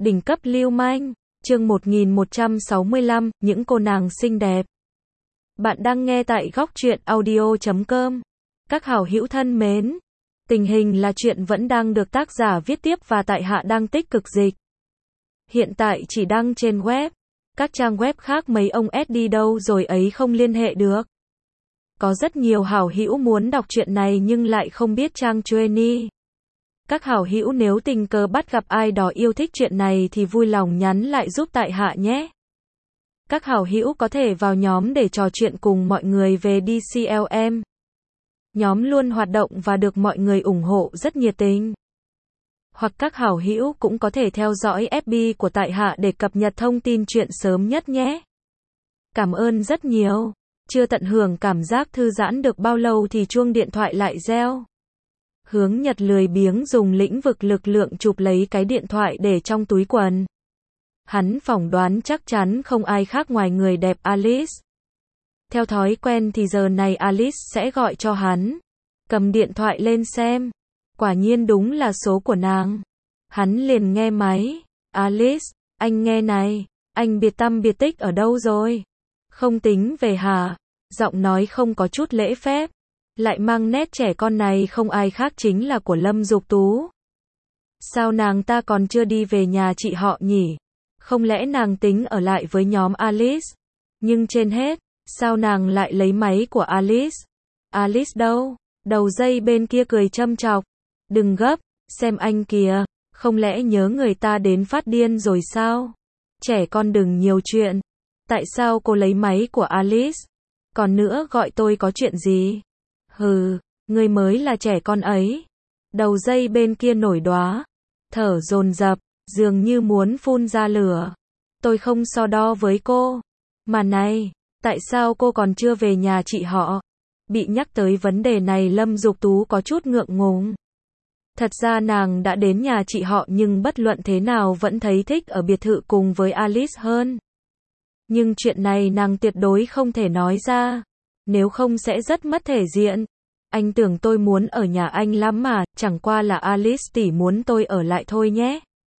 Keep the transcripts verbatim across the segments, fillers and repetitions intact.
Đỉnh cấp lưu manh, chương một nghìn một trăm sáu mươi lăm, những cô nàng xinh đẹp. Bạn đang nghe tại góc truyện audio chấm com. Các hảo hữu thân mến, tình hình là chuyện vẫn đang được tác giả viết tiếp và tại hạ đang tích cực dịch. Hiện tại chỉ đăng trên web, các trang web khác mấy ông ét đi đâu rồi ấy không liên hệ được. Có rất nhiều hảo hữu muốn đọc chuyện này nhưng lại không biết trang Joanie. Các hảo hữu nếu tình cờ bắt gặp ai đó yêu thích chuyện này thì vui lòng nhắn lại giúp tại hạ nhé. Các hảo hữu có thể vào nhóm để trò chuyện cùng mọi người về đê xê lờ em. Nhóm luôn hoạt động và được mọi người ủng hộ rất nhiệt tình. Hoặc các hảo hữu cũng có thể theo dõi ép bê của tại hạ để cập nhật thông tin chuyện sớm nhất nhé. Cảm ơn rất nhiều. Chưa tận hưởng cảm giác thư giãn được bao lâu thì chuông điện thoại lại reo. Hướng Nhật lười biếng dùng lĩnh vực lực lượng chụp lấy cái điện thoại để trong túi quần. Hắn phỏng đoán chắc chắn không ai khác ngoài người đẹp Alice. Theo thói quen thì giờ này Alice sẽ gọi cho hắn. Cầm điện thoại lên xem. Quả nhiên đúng là số của nàng. Hắn liền nghe máy. Alice, anh nghe này, anh biệt tăm biệt tích ở đâu rồi? Không tính về hả? Giọng nói không có chút lễ phép. Lại mang nét trẻ con này không ai khác chính là của Lâm Dục Tú. Sao nàng ta còn chưa đi về nhà chị họ nhỉ? Không lẽ nàng tính ở lại với nhóm Alice? Nhưng trên hết, sao nàng lại lấy máy của Alice? Alice đâu? Đầu dây bên kia cười châm chọc. Đừng gấp, xem anh kìa, không lẽ nhớ người ta đến phát điên rồi sao? Trẻ con đừng nhiều chuyện. Tại sao cô lấy máy của Alice? Còn nữa gọi tôi có chuyện gì? Hừ, ngươi mới là trẻ con ấy. Đầu dây bên kia nổi đoá, thở dồn dập, dường như muốn phun ra lửa. Tôi không so đo với cô. Mà này, tại sao cô còn chưa về nhà chị họ? Bị nhắc tới vấn đề này Lâm Dục Tú có chút ngượng ngùng. Thật ra nàng đã đến nhà chị họ nhưng bất luận thế nào vẫn thấy thích ở biệt thự cùng với Alice hơn. Nhưng chuyện này nàng tuyệt đối không thể nói ra. Nếu không sẽ rất mất thể diện. Anh tưởng tôi muốn ở nhà anh lắm mà, chẳng qua là Alice tỷ muốn tôi ở lại thôi nhé.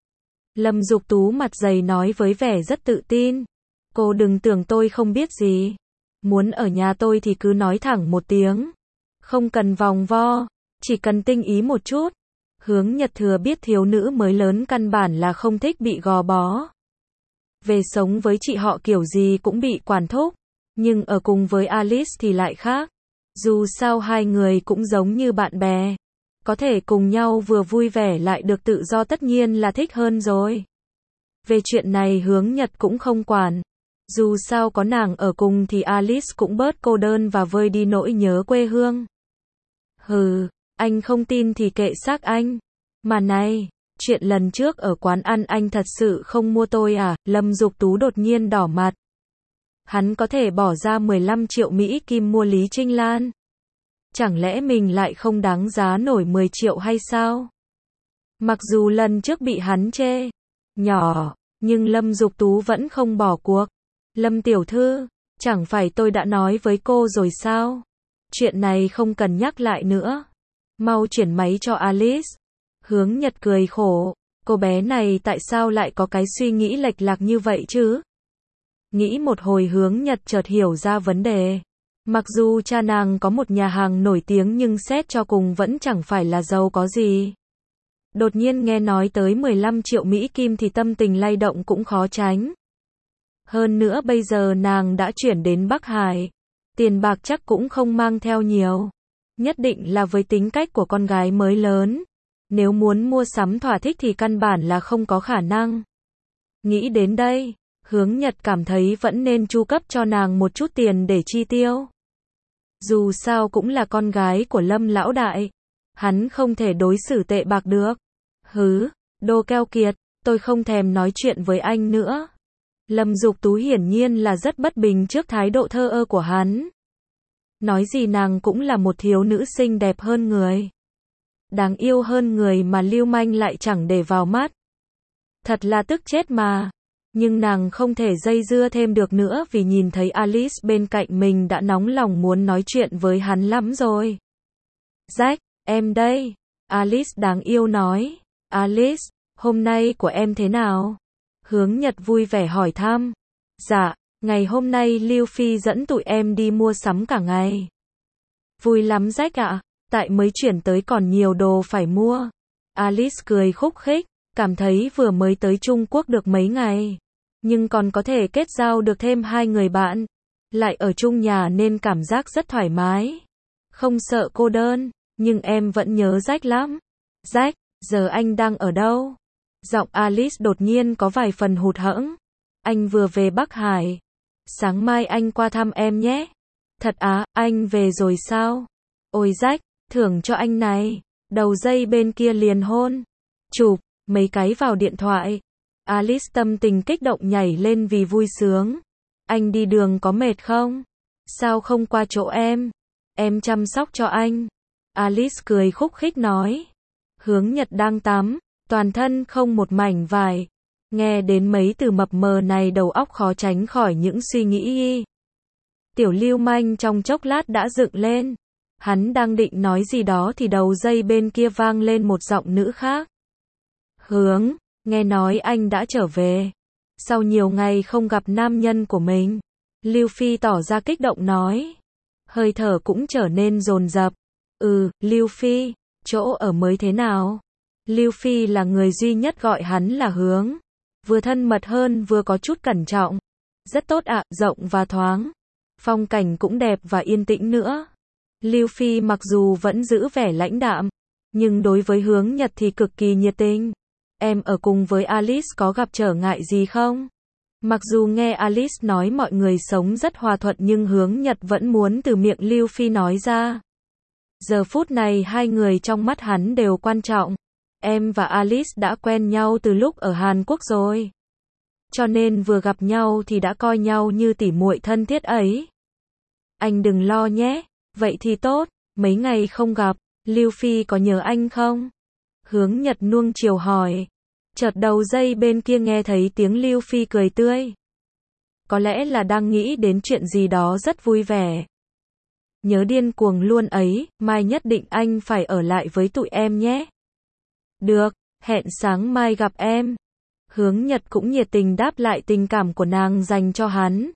Lâm Dục Tú mặt dày nói với vẻ rất tự tin. Cô đừng tưởng tôi không biết gì. Muốn ở nhà tôi thì cứ nói thẳng một tiếng. Không cần vòng vo, chỉ cần tinh ý một chút. Hướng Nhật thừa biết thiếu nữ mới lớn căn bản là không thích bị gò bó. Về sống với chị họ kiểu gì cũng bị quản thúc. Nhưng ở cùng với Alice thì lại khác. Dù sao hai người cũng giống như bạn bè. Có thể cùng nhau vừa vui vẻ lại được tự do tất nhiên là thích hơn rồi. Về chuyện này Hướng Nhật cũng không quản. Dù sao có nàng ở cùng thì Alice cũng bớt cô đơn và vơi đi nỗi nhớ quê hương. Hừ, anh không tin thì kệ xác anh. Mà này, chuyện lần trước ở quán ăn anh thật sự không mua tôi à? Lâm Dục Tú đột nhiên đỏ mặt. Hắn có thể bỏ ra mười lăm triệu Mỹ Kim mua Lý Trinh Lan. Chẳng lẽ mình lại không đáng giá nổi mười triệu hay sao? Mặc dù lần trước bị hắn chê nhỏ, nhưng Lâm Dục Tú vẫn không bỏ cuộc. Lâm tiểu thư, chẳng phải tôi đã nói với cô rồi sao? Chuyện này không cần nhắc lại nữa. Mau chuyển máy cho Alice. Hướng Nhật cười khổ. Cô bé này tại sao lại có cái suy nghĩ lệch lạc như vậy chứ? Nghĩ một hồi Hướng Nhật chợt hiểu ra vấn đề. Mặc dù cha nàng có một nhà hàng nổi tiếng nhưng xét cho cùng vẫn chẳng phải là giàu có gì. Đột nhiên nghe nói tới mười lăm triệu Mỹ Kim thì tâm tình lay động cũng khó tránh. Hơn nữa bây giờ nàng đã chuyển đến Bắc Hải. Tiền bạc chắc cũng không mang theo nhiều. Nhất định là với tính cách của con gái mới lớn. Nếu muốn mua sắm thỏa thích thì căn bản là không có khả năng. Nghĩ đến đây, Hướng Nhật cảm thấy vẫn nên chu cấp cho nàng một chút tiền để chi tiêu. Dù sao cũng là con gái của Lâm lão đại. Hắn không thể đối xử tệ bạc được. Hứ, đồ keo kiệt, tôi không thèm nói chuyện với anh nữa. Lâm Dục Tú hiển nhiên là rất bất bình trước thái độ thờ ơ của hắn. Nói gì nàng cũng là một thiếu nữ xinh đẹp hơn người. Đáng yêu hơn người mà lưu manh lại chẳng để vào mắt. Thật là tức chết mà. Nhưng nàng không thể dây dưa thêm được nữa vì nhìn thấy Alice bên cạnh mình đã nóng lòng muốn nói chuyện với hắn lắm rồi. Jack, em đây. Alice đáng yêu nói. Alice, hôm nay của em thế nào? Hướng Nhật vui vẻ hỏi thăm. Dạ, ngày hôm nay Lưu Phi dẫn tụi em đi mua sắm cả ngày. Vui lắm Jack ạ, tại mới chuyển tới còn nhiều đồ phải mua. Alice cười khúc khích, cảm thấy vừa mới tới Trung Quốc được mấy ngày, nhưng còn có thể kết giao được thêm hai người bạn, lại ở chung nhà nên cảm giác rất thoải mái. Không sợ cô đơn, nhưng em vẫn nhớ Jack lắm. Jack, giờ anh đang ở đâu? Giọng Alice đột nhiên có vài phần hụt hẫng. Anh vừa về Bắc Hải. Sáng mai anh qua thăm em nhé. Thật á, anh về rồi sao? Ôi Jack, thưởng cho anh này. Đầu dây bên kia liền hôn. Chụp, mấy cái vào điện thoại. Alice tâm tình kích động nhảy lên vì vui sướng. Anh đi đường có mệt không? Sao không qua chỗ em? Em chăm sóc cho anh. Alice cười khúc khích nói. Hướng Nhật đang tắm, toàn thân không một mảnh vải. Nghe đến mấy từ mập mờ này đầu óc khó tránh khỏi những suy nghĩ y. Tiểu lưu manh trong chốc lát đã dựng lên. Hắn đang định nói gì đó thì đầu dây bên kia vang lên một giọng nữ khác. Hướng, nghe nói anh đã trở về. Sau nhiều ngày không gặp nam nhân của mình. Lưu Phi tỏ ra kích động nói. Hơi thở cũng trở nên dồn dập. Ừ, Lưu Phi, chỗ ở mới thế nào? Lưu Phi là người duy nhất gọi hắn là Hướng. Vừa thân mật hơn vừa có chút cẩn trọng. Rất tốt ạ, rộng và thoáng. Phong cảnh cũng đẹp và yên tĩnh nữa. Lưu Phi mặc dù vẫn giữ vẻ lãnh đạm, nhưng đối với Hướng Nhật thì cực kỳ nhiệt tình. Em ở cùng với Alice có gặp trở ngại gì không? Mặc dù nghe Alice nói mọi người sống rất hòa thuận nhưng Hướng Nhật vẫn muốn từ miệng Lưu Phi nói ra. Giờ phút này hai người trong mắt hắn đều quan trọng. Em và Alice đã quen nhau từ lúc ở Hàn Quốc rồi. Cho nên vừa gặp nhau thì đã coi nhau như tỉ muội thân thiết ấy. Anh đừng lo nhé, vậy thì tốt, mấy ngày không gặp, Lưu Phi có nhớ anh không? Hướng Nhật nuông chiều hỏi. Chợt đầu dây bên kia nghe thấy tiếng Lưu Phi cười tươi. Có lẽ là đang nghĩ đến chuyện gì đó rất vui vẻ. Nhớ điên cuồng luôn ấy, mai nhất định anh phải ở lại với tụi em nhé. Được, hẹn sáng mai gặp em. Hướng Nhật cũng nhiệt tình đáp lại tình cảm của nàng dành cho hắn.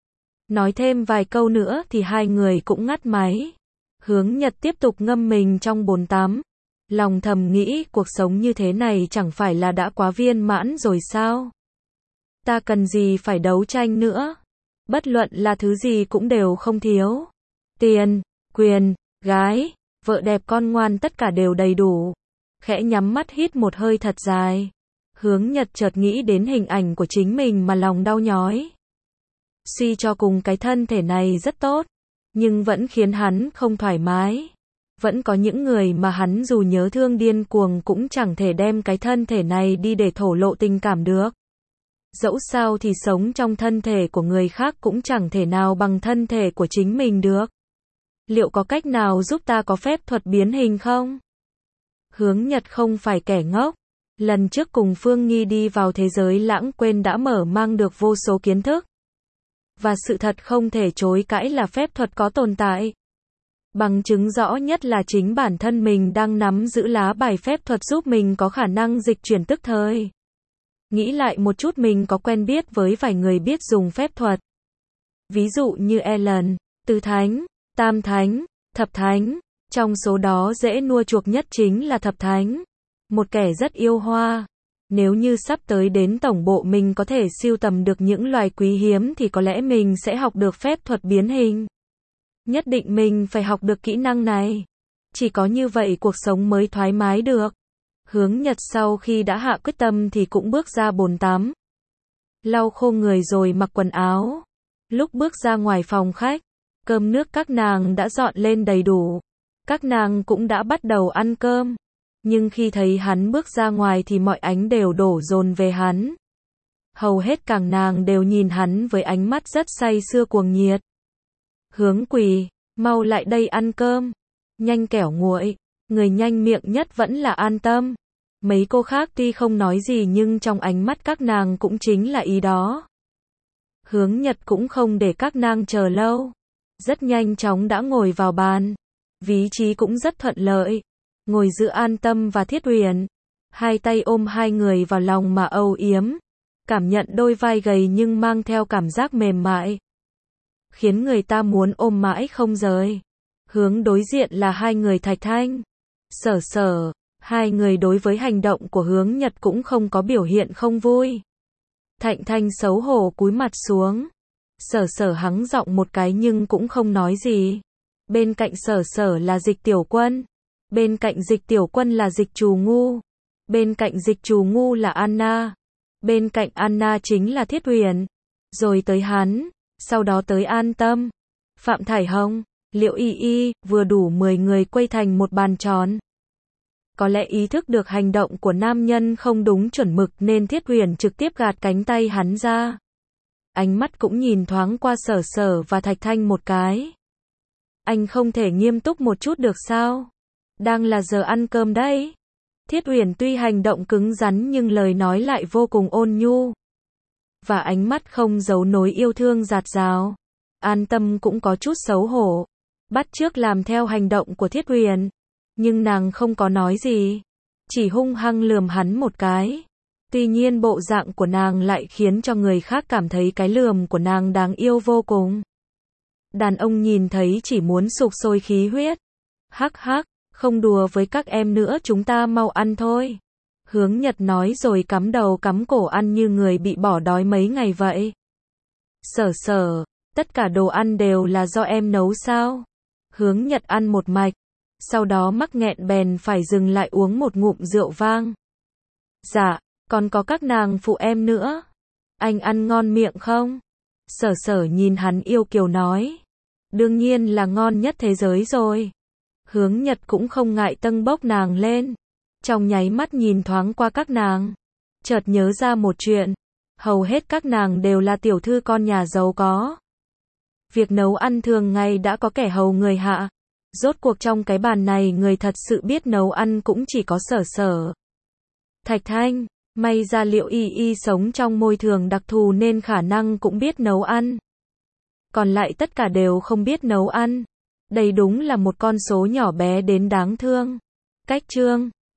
Nói thêm vài câu nữa thì hai người cũng ngắt máy. Hướng Nhật tiếp tục ngâm mình trong bồn tắm. Lòng thầm nghĩ cuộc sống như thế này chẳng phải là đã quá viên mãn rồi sao? Ta cần gì phải đấu tranh nữa? Bất luận là thứ gì cũng đều không thiếu. Tiền, quyền, gái, vợ đẹp con ngoan tất cả đều đầy đủ. Khẽ nhắm mắt hít một hơi thật dài. Hướng Nhật chợt nghĩ đến hình ảnh của chính mình mà lòng đau nhói. Suy cho cùng cái thân thể này rất tốt, nhưng vẫn khiến hắn không thoải mái. Vẫn có những người mà hắn dù nhớ thương điên cuồng cũng chẳng thể đem cái thân thể này đi để thổ lộ tình cảm được. Dẫu sao thì sống trong thân thể của người khác cũng chẳng thể nào bằng thân thể của chính mình được. Liệu có cách nào giúp ta có phép thuật biến hình không? Hướng Nhật không phải kẻ ngốc. Lần trước cùng Phương Nghi đi vào thế giới lãng quên đã mở mang được vô số kiến thức. Và sự thật không thể chối cãi là phép thuật có tồn tại. Bằng chứng rõ nhất là chính bản thân mình đang nắm giữ lá bài phép thuật giúp mình có khả năng dịch chuyển tức thời. Nghĩ lại một chút mình có quen biết với vài người biết dùng phép thuật. Ví dụ như Ellen, Tứ Thánh, Tam Thánh, Thập Thánh. Trong số đó dễ nua chuộc nhất chính là Thập Thánh. Một kẻ rất yêu hoa. Nếu như sắp tới đến tổng bộ mình có thể sưu tầm được những loài quý hiếm thì có lẽ mình sẽ học được phép thuật biến hình. Nhất định mình phải học được kỹ năng này. Chỉ có như vậy cuộc sống mới thoải mái được. Hướng Nhật sau khi đã hạ quyết tâm thì cũng bước ra bồn tắm. Lau khô người rồi mặc quần áo. Lúc bước ra ngoài phòng khách, cơm nước các nàng đã dọn lên đầy đủ. Các nàng cũng đã bắt đầu ăn cơm. Nhưng khi thấy hắn bước ra ngoài thì mọi ánh đều đổ dồn về hắn. Hầu hết càng nàng đều nhìn hắn với ánh mắt rất say sưa cuồng nhiệt. Hướng Quỳ, mau lại đây ăn cơm. Nhanh kẻo nguội, người nhanh miệng nhất vẫn là An Tâm. Mấy cô khác tuy không nói gì nhưng trong ánh mắt các nàng cũng chính là ý đó. Hướng Nhật cũng không để các nàng chờ lâu. Rất nhanh chóng đã ngồi vào bàn. Vị trí cũng rất thuận lợi. Ngồi giữa An Tâm và Thiết Huyền. hai tay ôm hai người vào lòng mà âu yếm, cảm nhận đôi vai gầy nhưng mang theo cảm giác mềm mại, khiến người ta muốn ôm mãi không rời. Hướng đối diện là hai người Thạch Thanh, Sở Sở, hai người đối với hành động của Hướng Nhật cũng không có biểu hiện không vui. Thạch Thanh xấu hổ cúi mặt xuống, Sở Sở hắng giọng một cái nhưng cũng không nói gì. Bên cạnh Sở Sở là Dịch Tiểu Quân, bên cạnh Dịch Tiểu Quân là Dịch Trù Ngu, bên cạnh Dịch Trù Ngu là Anna, bên cạnh Anna chính là Thiết Huyền, rồi tới hắn, sau đó tới An Tâm, Phạm Thải Hồng, Liệu Y Y, vừa đủ mười người quây thành một bàn tròn. Có lẽ ý thức được hành động của nam nhân không đúng chuẩn mực nên Thiết Huyền trực tiếp gạt cánh tay hắn ra. Ánh mắt cũng nhìn thoáng qua Sở Sở và Thạch Thanh một cái. Anh không thể nghiêm túc một chút được sao? Đang là giờ ăn cơm đấy. Thiết Huyền tuy hành động cứng rắn nhưng lời nói lại vô cùng ôn nhu. Và ánh mắt không giấu nỗi yêu thương dạt dào. An Tâm cũng có chút xấu hổ, bắt chước làm theo hành động của Thiết Huyền. Nhưng nàng không có nói gì, chỉ hung hăng lườm hắn một cái. Tuy nhiên bộ dạng của nàng lại khiến cho người khác cảm thấy cái lườm của nàng đáng yêu vô cùng. Đàn ông nhìn thấy chỉ muốn sục sôi khí huyết. Hắc hắc, không đùa với các em nữa, chúng ta mau ăn thôi. Hướng Nhật nói rồi cắm đầu cắm cổ ăn như người bị bỏ đói mấy ngày vậy. Sở Sở, tất cả đồ ăn đều là do em nấu sao? Hướng Nhật ăn một mạch, sau đó mắc nghẹn bèn phải dừng lại uống một ngụm rượu vang. Dạ, còn có các nàng phụ em nữa. Anh ăn ngon miệng không? Sở Sở nhìn hắn yêu kiều nói. Đương nhiên là ngon nhất thế giới rồi. Hướng Nhật cũng không ngại tâng bốc nàng lên. Trong nháy mắt nhìn thoáng qua các nàng, chợt nhớ ra một chuyện. Hầu hết các nàng đều là tiểu thư con nhà giàu có. Việc nấu ăn thường ngày đã có kẻ hầu người hạ. Rốt cuộc trong cái bàn này người thật sự biết nấu ăn cũng chỉ có Sở Sở, Thạch Thanh. May ra Liệu Y Y sống trong môi trường đặc thù nên khả năng cũng biết nấu ăn. Còn lại tất cả đều không biết nấu ăn. Đây đúng là một con số nhỏ bé đến đáng thương. Cách chương